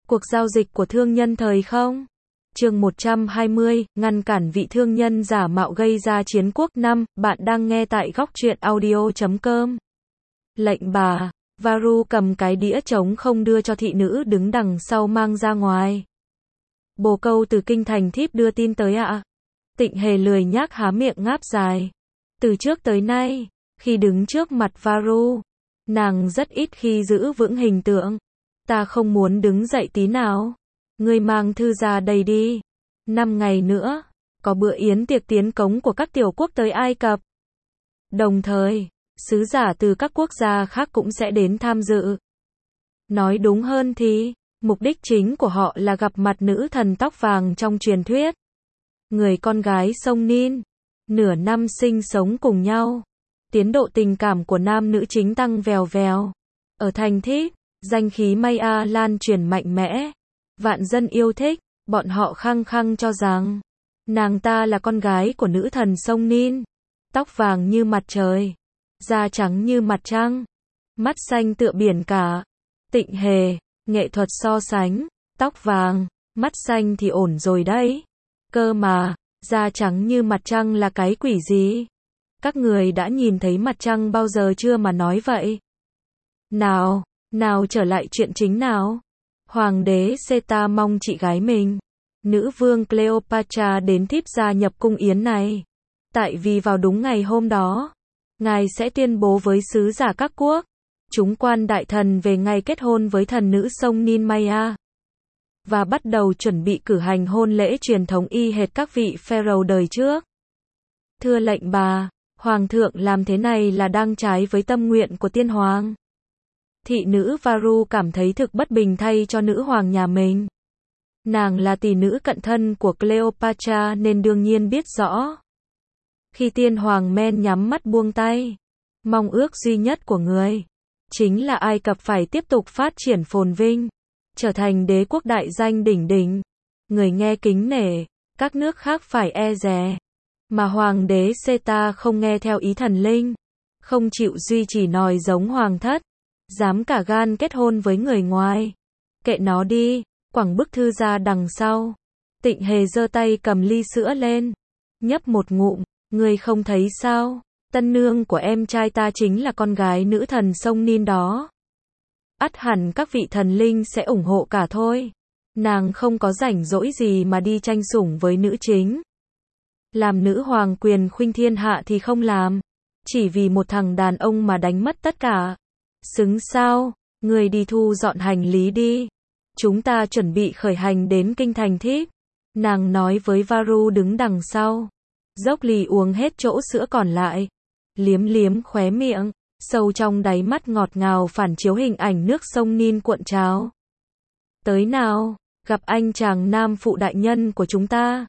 Cuộc giao dịch của thương nhân thời không? Chương 120, ngăn cản vị thương nhân giả mạo gây ra chiến quốc 5, bạn đang nghe tại góc truyện audio.com. Lệnh bà, Varu cầm cái đĩa trống không đưa cho thị nữ đứng đằng sau mang ra ngoài. Bồ câu từ kinh thành thiếp đưa tin tới ạ. Tịnh Hề lười nhác há miệng ngáp dài. Từ trước tới nay, khi đứng trước mặt Varu, nàng rất ít khi giữ vững hình tượng. Ta không muốn đứng dậy tí nào. Ngươi mang thư ra đây đi. 5 ngày nữa, có bữa yến tiệc tiến cống của các tiểu quốc tới Ai Cập. Đồng thời, sứ giả từ các quốc gia khác cũng sẽ đến tham dự. Nói đúng hơn thì, mục đích chính của họ là gặp mặt nữ thần tóc vàng trong truyền thuyết. Người con gái sông Nin. Nửa năm sinh sống cùng nhau. Tiến độ tình cảm của nam nữ chính tăng vèo vèo. Ở thành Thiếp, danh khí Maya lan truyền mạnh mẽ. Vạn dân yêu thích, bọn họ khăng khăng cho rằng nàng ta là con gái của nữ thần sông Nin. Tóc vàng như mặt trời, da trắng như mặt trăng, mắt xanh tựa biển cả. Tịnh Hề, nghệ thuật so sánh, tóc vàng, mắt xanh thì ổn rồi đấy. Cơ mà, da trắng như mặt trăng là cái quỷ gì? Các người đã nhìn thấy mặt trăng bao giờ chưa mà nói vậy? Nào trở lại chuyện chính nào. Hoàng đế Seta mong chị gái mình, nữ vương Cleopatra đến thiếp gia nhập cung yến này. Tại vì vào đúng ngày hôm đó, ngài sẽ tuyên bố với sứ giả các quốc, chúng quan đại thần về ngày kết hôn với thần nữ sông Nin Maya. Và bắt đầu chuẩn bị cử hành hôn lễ truyền thống y hệt các vị pharaoh đời trước. Thưa lệnh bà, hoàng thượng làm thế này là đang trái với tâm nguyện của tiên hoàng. Thị nữ Varu cảm thấy thực bất bình thay cho nữ hoàng nhà mình. Nàng là tỷ nữ cận thân của Cleopatra nên đương nhiên biết rõ. Khi tiên hoàng men nhắm mắt buông tay, mong ước duy nhất của người chính là Ai Cập phải tiếp tục phát triển phồn vinh, trở thành đế quốc đại danh đỉnh đỉnh. Người nghe kính nể, các nước khác phải e dè. Mà hoàng đế Seta không nghe theo ý thần linh, không chịu duy trì nòi giống hoàng thất, dám cả gan kết hôn với người ngoài. Kệ nó đi, quẳng bức thư ra đằng sau. Tịnh Hề giơ tay cầm ly sữa lên, nhấp một ngụm. Ngươi không thấy sao? Tân nương của em trai ta chính là con gái nữ thần sông Nin đó. Ắt hẳn các vị thần linh sẽ ủng hộ cả thôi. Nàng không có rảnh rỗi gì mà đi tranh sủng với nữ chính. Làm nữ hoàng quyền khuynh thiên hạ thì không làm. Chỉ vì một thằng đàn ông mà đánh mất tất cả. Xứng sao? Người đi thu dọn hành lý đi. Chúng ta chuẩn bị khởi hành đến kinh thành Thiếp. Nàng nói với Varu đứng đằng sau. Dốc ly uống hết chỗ sữa còn lại. Liếm liếm khóe miệng. Sâu trong đáy mắt ngọt ngào phản chiếu hình ảnh nước sông Nin cuộn trào. Tới nào, gặp anh chàng nam phụ đại nhân của chúng ta.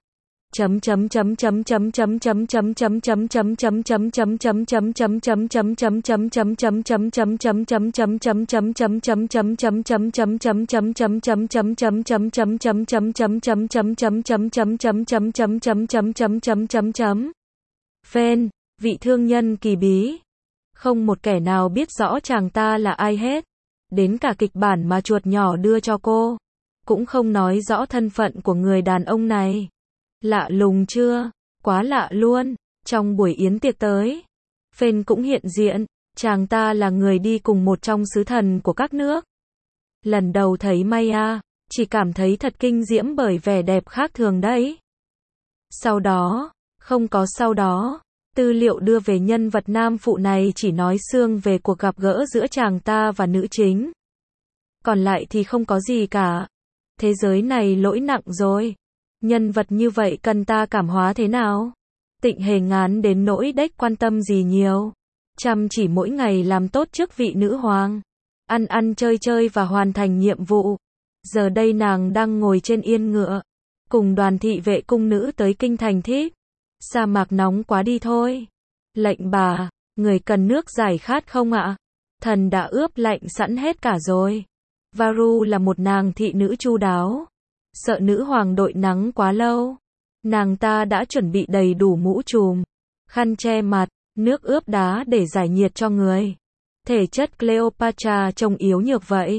Phên, vị thương nhân kỳ bí. Không một kẻ nào biết rõ chàng ta là ai hết. Đến cả kịch bản mà chuột nhỏ đưa cho cô cũng không nói rõ thân phận của người đàn ông này. Lạ lùng chưa? Quá lạ luôn. Trong buổi yến tiệc tới, Phên cũng hiện diện. Chàng ta là người đi cùng một trong sứ thần của các nước. Lần đầu thấy Maya, chỉ cảm thấy thật kinh diễm bởi vẻ đẹp khác thường đấy. Sau đó, không có sau đó, tư liệu đưa về nhân vật nam phụ này chỉ nói sương về cuộc gặp gỡ giữa chàng ta và nữ chính. Còn lại thì không có gì cả. Thế giới này lỗi nặng rồi. Nhân vật như vậy cần ta cảm hóa thế nào? Tịnh Hề ngán đến nỗi đếch quan tâm gì nhiều. Chăm chỉ mỗi ngày làm tốt chức vị nữ hoàng. Ăn chơi chơi và hoàn thành nhiệm vụ. Giờ đây nàng đang ngồi trên yên ngựa. Cùng đoàn thị vệ cung nữ tới kinh thành Thiếp. Sa mạc nóng quá đi thôi. Lệnh bà, người cần nước giải khát không ạ? Thần đã ướp lạnh sẵn hết cả rồi. Varu là một nàng thị nữ chu đáo. Sợ nữ hoàng đội nắng quá lâu. Nàng ta đã chuẩn bị đầy đủ mũ trùm, khăn che mặt, nước ướp đá để giải nhiệt cho người. Thể chất Cleopatra trông yếu nhược vậy.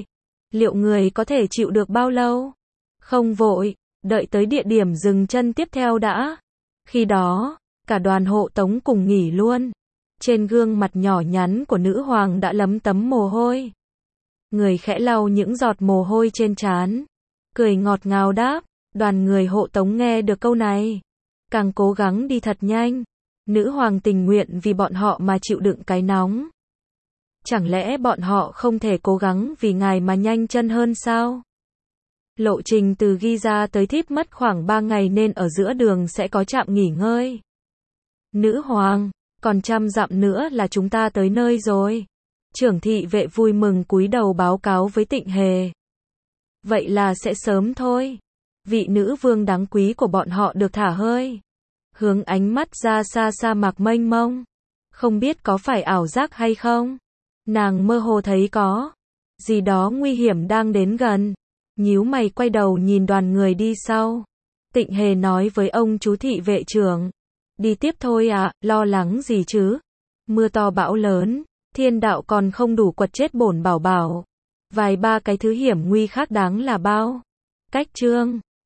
Liệu người có thể chịu được bao lâu? Không vội, đợi tới địa điểm dừng chân tiếp theo đã. Khi đó, cả đoàn hộ tống cùng nghỉ luôn. Trên gương mặt nhỏ nhắn của nữ hoàng đã lấm tấm mồ hôi. Người khẽ lau những giọt mồ hôi trên trán, cười ngọt ngào đáp. Đoàn người hộ tống nghe được câu này, càng cố gắng đi thật nhanh. Nữ hoàng tình nguyện vì bọn họ mà chịu đựng cái nóng. Chẳng lẽ bọn họ không thể cố gắng vì ngài mà nhanh chân hơn sao? Lộ trình từ Giza tới Thíp mất khoảng 3 ngày nên ở giữa đường sẽ có trạm nghỉ ngơi. Nữ hoàng, còn 100 dặm nữa là chúng ta tới nơi rồi. Trưởng thị vệ vui mừng cúi đầu báo cáo với Tịnh Hề. Vậy là sẽ sớm thôi. Vị nữ vương đáng quý của bọn họ được thả hơi. Hướng ánh mắt ra xa sa mạc mênh mông. Không biết có phải ảo giác hay không? Nàng mơ hồ thấy có gì đó nguy hiểm đang đến gần. Nhíu mày quay đầu nhìn đoàn người đi sau. Tịnh Hề nói với ông chú thị vệ trưởng. Đi tiếp thôi ạ, lo lắng gì chứ? Mưa to bão lớn, thiên đạo còn không đủ quật chết bổn bảo bảo. Vài ba cái thứ hiểm nguy khác đáng là bao. Cách chương